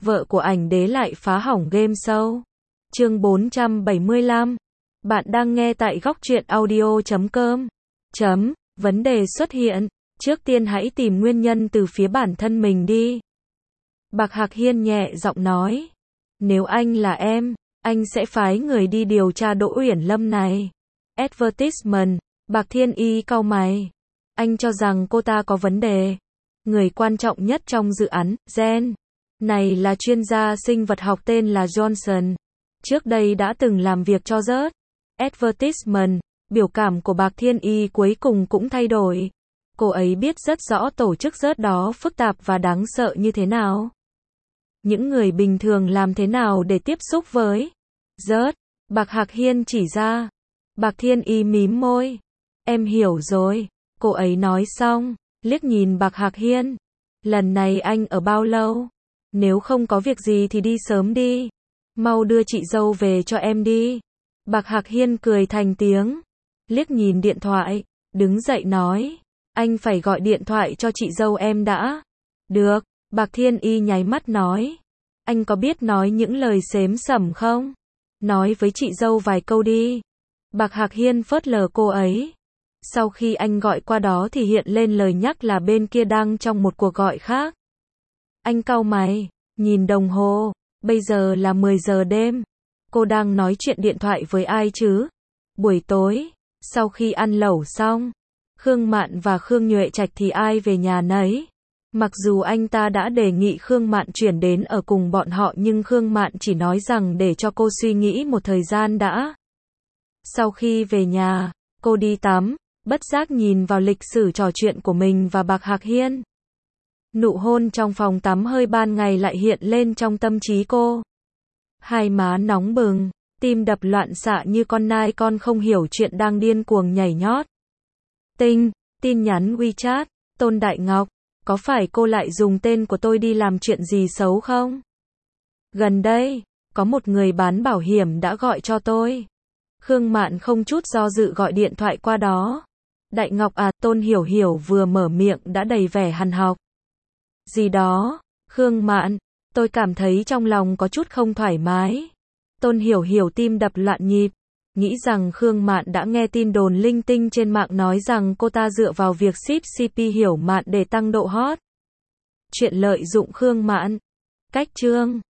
vợ của ảnh đế lại phá hỏng game show. Chương 475. Bạn đang nghe tại góc truyện audio.com. Vấn đề xuất hiện. Trước tiên hãy tìm nguyên nhân từ phía bản thân mình đi. Bạc Hạc Hiên nhẹ giọng nói. Nếu anh là em, anh sẽ phái người đi điều tra Đỗ Uyển Lâm này. Advertisement. Bạc Thiên Y cau mày. Anh cho rằng cô ta có vấn đề. Người quan trọng nhất trong dự án, Gen. Này là chuyên gia sinh vật học tên là Johnson. Trước đây đã từng làm việc cho rớt. Advertisement. Biểu cảm của Bạc Thiên Y cuối cùng cũng thay đổi. Cô ấy biết rất rõ tổ chức rớt đó phức tạp và đáng sợ như thế nào. Những người bình thường làm thế nào để tiếp xúc với rớt? Bạc Hạc Hiên chỉ ra. Bạc Thiên Y mím môi. Em hiểu rồi. Cô ấy nói xong, liếc nhìn Bạc Hạc Hiên. Lần này anh ở bao lâu? Nếu không có việc gì thì đi sớm đi. Mau đưa chị dâu về cho em đi. Bạc Hạc Hiên cười thành tiếng. Liếc nhìn điện thoại, đứng dậy nói. Anh phải gọi điện thoại cho chị dâu em đã. Được, Bạc Thiên Y nháy mắt nói. Anh có biết nói những lời xếm xẩm không? Nói với chị dâu vài câu đi. Bạc Hạc Hiên phớt lờ cô ấy. Sau khi anh gọi qua đó thì hiện lên lời nhắc là bên kia đang trong một cuộc gọi khác. Anh cau mày, nhìn đồng hồ, bây giờ là 10 giờ đêm. Cô đang nói chuyện điện thoại với ai chứ? Buổi tối, sau khi ăn lẩu xong, Khương Mạn và Khương Nhuệ Trạch thì ai về nhà nấy. Mặc dù anh ta đã đề nghị Khương Mạn chuyển đến ở cùng bọn họ nhưng Khương Mạn chỉ nói rằng để cho cô suy nghĩ một thời gian đã. Sau khi về nhà, cô đi tắm, bất giác nhìn vào lịch sử trò chuyện của mình và Bạc Hạc Hiên. Nụ hôn trong phòng tắm hơi ban ngày lại hiện lên trong tâm trí cô. Hai má nóng bừng, tim đập loạn xạ như con nai con không hiểu chuyện đang điên cuồng nhảy nhót. Tin nhắn WeChat, Tôn Đại Ngọc, có phải cô lại dùng tên của tôi đi làm chuyện gì xấu không? Gần đây, có một người bán bảo hiểm đã gọi cho tôi. Khương Mạn không chút do dự gọi điện thoại qua đó. Đại Ngọc à, Tôn Hiểu Hiểu vừa mở miệng đã đầy vẻ hằn học. Gì đó, Khương Mạn, tôi cảm thấy trong lòng có chút không thoải mái. Tôn Hiểu Hiểu tim đập loạn nhịp, nghĩ rằng Khương Mạn đã nghe tin đồn linh tinh trên mạng nói rằng cô ta dựa vào việc ship CP Hiểu Mạn để tăng độ hot. Chuyện lợi dụng Khương Mạn. Cách chương